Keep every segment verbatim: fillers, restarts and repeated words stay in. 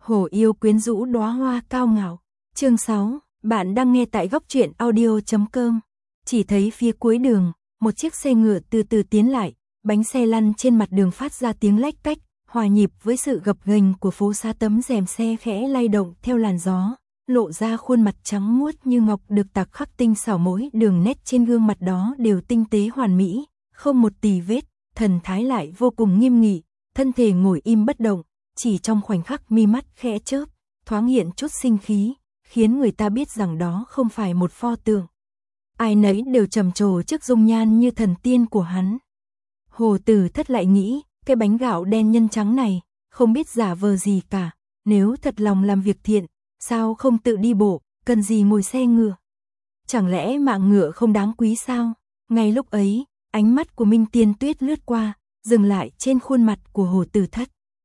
Hồ yêu quyến rũ đóa hoa cao ngạo. Chương sáu, bạn đang nghe tại góc truyện audio chấm com. Chỉ thấy phía cuối đường, một chiếc xe ngựa từ từ tiến lại, bánh xe lăn trên mặt đường phát ra tiếng lách cách, hòa nhịp với sự gập ghềnh của phố xá, tấm rèm xe khẽ lay động theo làn gió, lộ ra khuôn mặt trắng muốt như ngọc được tạc khắc tinh xảo, mỗi đường nét trên gương mặt đó đều tinh tế hoàn mỹ, không một tì vết, thần thái lại vô cùng nghiêm nghị, thân thể ngồi im bất động, chỉ trong khoảnh khắc mi mắt khẽ chớp, thoáng hiện chút sinh khí, khiến người ta biết rằng đó không phải một pho tượng. Ai nấy đều trầm trồ trước dung nhan như thần tiên của hắn. Hồ Tử Thất lại nghĩ, cái bánh gạo đen nhân trắng này, không biết giả vờ gì cả, nếu thật lòng làm việc thiện, sao không tự đi bộ, cần gì ngồi xe ngựa? Chẳng lẽ mạng ngựa không đáng quý sao? Ngay lúc ấy, ánh mắt của Minh Tiên Tuyết lướt qua, dừng lại trên khuôn mặt của Hồ Tử Thất.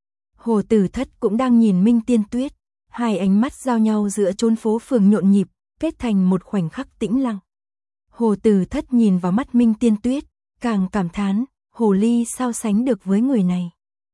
Hồ Tử Thất cũng đang nhìn Minh Tiên Tuyết, hai ánh mắt giao nhau giữa chốn phố phường nhộn nhịp, kết thành một khoảnh khắc tĩnh lặng. Hồ Tử Thất nhìn vào mắt Minh Tiên Tuyết, càng cảm thán, hồ ly sao sánh được với người này.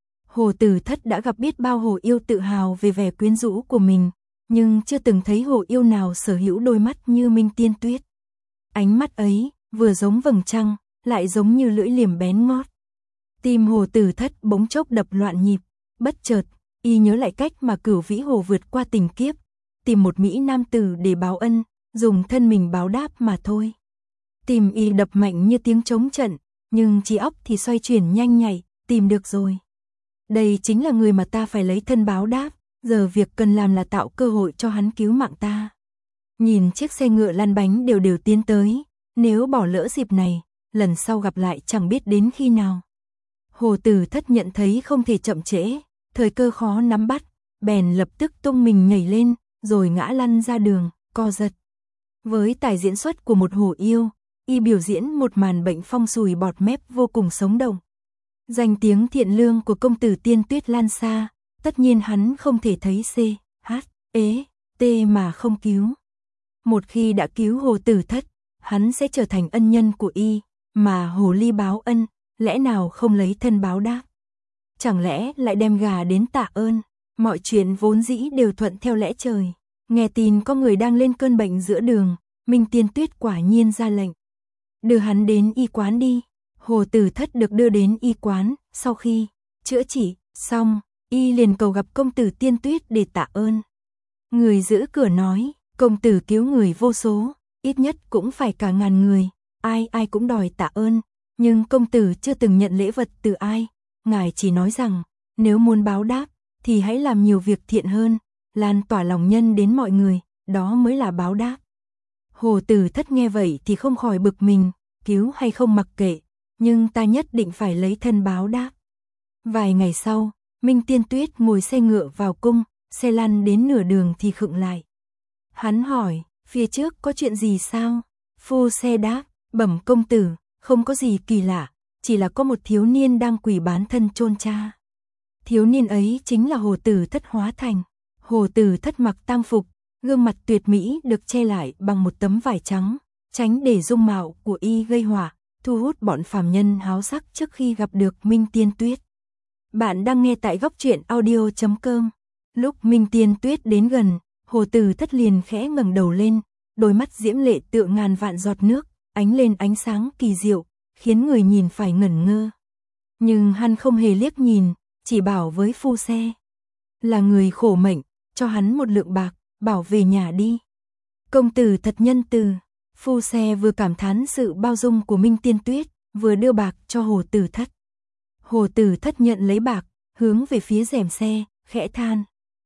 Hồ Tử Thất đã gặp biết bao hồ yêu tự hào về vẻ quyến rũ của mình, nhưng chưa từng thấy hồ yêu nào sở hữu đôi mắt như Minh Tiên Tuyết. Ánh mắt ấy, vừa giống vầng trăng, lại giống như lưỡi liềm bén ngót. Tim Hồ Tử Thất bỗng chốc đập loạn nhịp, bất chợt, y nhớ lại cách mà Cửu Vĩ Hồ vượt qua tình kiếp, tìm một mỹ nam tử để báo ân, dùng thân mình báo đáp mà thôi. Tim y đập mạnh như tiếng trống trận, nhưng trí óc thì xoay chuyển nhanh nhạy, tìm được rồi. Đây chính là người mà ta phải lấy thân báo đáp, giờ việc cần làm là tạo cơ hội cho hắn cứu mạng ta. Nhìn chiếc xe ngựa lăn bánh đều đều tiến tới, nếu bỏ lỡ dịp này, lần sau gặp lại chẳng biết đến khi nào. Hồ Tử Thất nhận thấy không thể chậm trễ, thời cơ khó nắm bắt, bèn lập tức tung mình nhảy lên, rồi ngã lăn ra đường, co giật. Với tài diễn xuất của một hồ yêu, y biểu diễn một màn bệnh phong sùi bọt mép vô cùng sống động. Danh tiếng thiện lương của công tử Tiên Tuyết lan xa, tất nhiên hắn không thể thấy C, H, E, T mà không cứu. Một khi đã cứu Hồ Tử Thất, hắn sẽ trở thành ân nhân của y, mà hồ ly báo ân, lẽ nào không lấy thân báo đáp? Chẳng lẽ lại đem gà đến tạ ơn? Mọi chuyện vốn dĩ đều thuận theo lẽ trời. Nghe tin có người đang lên cơn bệnh giữa đường, Minh Tiên Tuyết quả nhiên ra lệnh. Đưa hắn đến y quán đi. Hồ Tử Thất được đưa đến y quán, sau khi chữa trị xong, y liền cầu gặp công tử Tiên Tuyết để tạ ơn. Người giữ cửa nói, công tử cứu người vô số, ít nhất cũng phải cả ngàn người, ai ai cũng đòi tạ ơn, nhưng công tử chưa từng nhận lễ vật từ ai, ngài chỉ nói rằng, nếu muốn báo đáp, thì hãy làm nhiều việc thiện hơn, lan tỏa lòng nhân đến mọi người, đó mới là báo đáp. Hồ Tử Thất nghe vậy thì không khỏi bực mình, cứu hay không mặc kệ, nhưng ta nhất định phải lấy thân báo đáp. Vài ngày sau, Minh Tiên Tuyết ngồi xe ngựa vào cung, xe lăn đến nửa đường thì khựng lại. Hắn hỏi, phía trước có chuyện gì sao? Phu xe đáp, bẩm công tử, không có gì kỳ lạ, chỉ là có một thiếu niên đang quỳ bán thân chôn cha. Thiếu niên ấy chính là Hồ Tử Thất hóa thành. Hồ Tử Thất mặc tang phục, gương mặt tuyệt mỹ được che lại bằng một tấm vải trắng, tránh để dung mạo của y gây họa, thu hút bọn phàm nhân háo sắc trước khi gặp được Minh Tiên Tuyết. Bạn đang nghe tại góc truyện audio chấm com. Lúc Minh Tiên Tuyết đến gần, Hồ Tử Thất liền khẽ ngẩng đầu lên, đôi mắt diễm lệ tựa ngàn vạn giọt nước, ánh lên ánh sáng kỳ diệu, khiến người nhìn phải ngẩn ngơ. Nhưng hắn không hề liếc nhìn, chỉ bảo với phu xe. Là người khổ mệnh, cho hắn một lượng bạc, bảo về nhà đi. Công tử thật nhân từ. Phu xe vừa cảm thán sự bao dung của Minh Tiên Tuyết, vừa đưa bạc cho Hồ Tử Thất. Hồ Tử Thất nhận lấy bạc, hướng về phía rèm xe, khẽ than.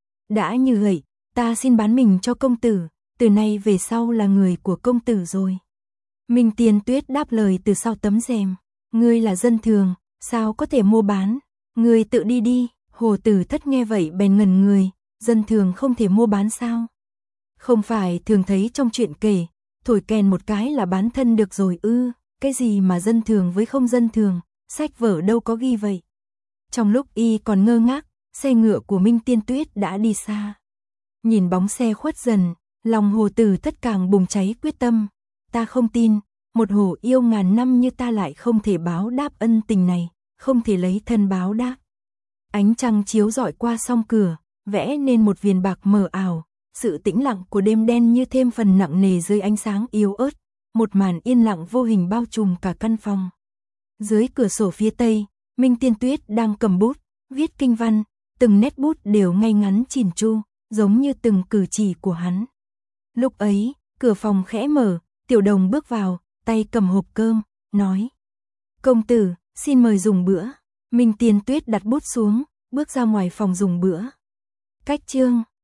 Đã như vậy, ta xin bán mình cho công tử, từ nay về sau là người của công tử rồi. Minh Tiên Tuyết đáp lời từ sau tấm rèm. Ngươi là dân thường, sao có thể mua bán? Ngươi tự đi đi. Hồ Tử Thất nghe vậy bèn ngẩn người, dân thường không thể mua bán sao? Không phải thường thấy trong truyện kể, thổi kèn một cái là bán thân được rồi ư? Cái gì mà dân thường với không dân thường, sách vở đâu có ghi vậy. Trong lúc y còn ngơ ngác, xe ngựa của Minh Tiên Tuyết đã đi xa. Nhìn bóng xe khuất dần, lòng Hồ Tử Thất càng bùng cháy quyết tâm. Ta không tin, một hồ yêu ngàn năm như ta lại không thể báo đáp ân tình này, không thể lấy thân báo đáp. Ánh trăng chiếu rọi qua song cửa, vẽ nên một viền bạc mờ ảo, sự tĩnh lặng của đêm đen như thêm phần nặng nề dưới ánh sáng yếu ớt, một màn yên lặng vô hình bao trùm cả căn phòng. Dưới cửa sổ phía tây, Minh Tiên Tuyết đang cầm bút, viết kinh văn, từng nét bút đều ngay ngắn chỉn chu, giống như từng cử chỉ của hắn. Lúc ấy, cửa phòng khẽ mở, Tiểu Đồng bước vào, tay cầm hộp cơm, nói: "Công tử, xin mời dùng bữa." Minh Tiên Tuyết đặt bút xuống, bước ra ngoài phòng dùng bữa. Cách chương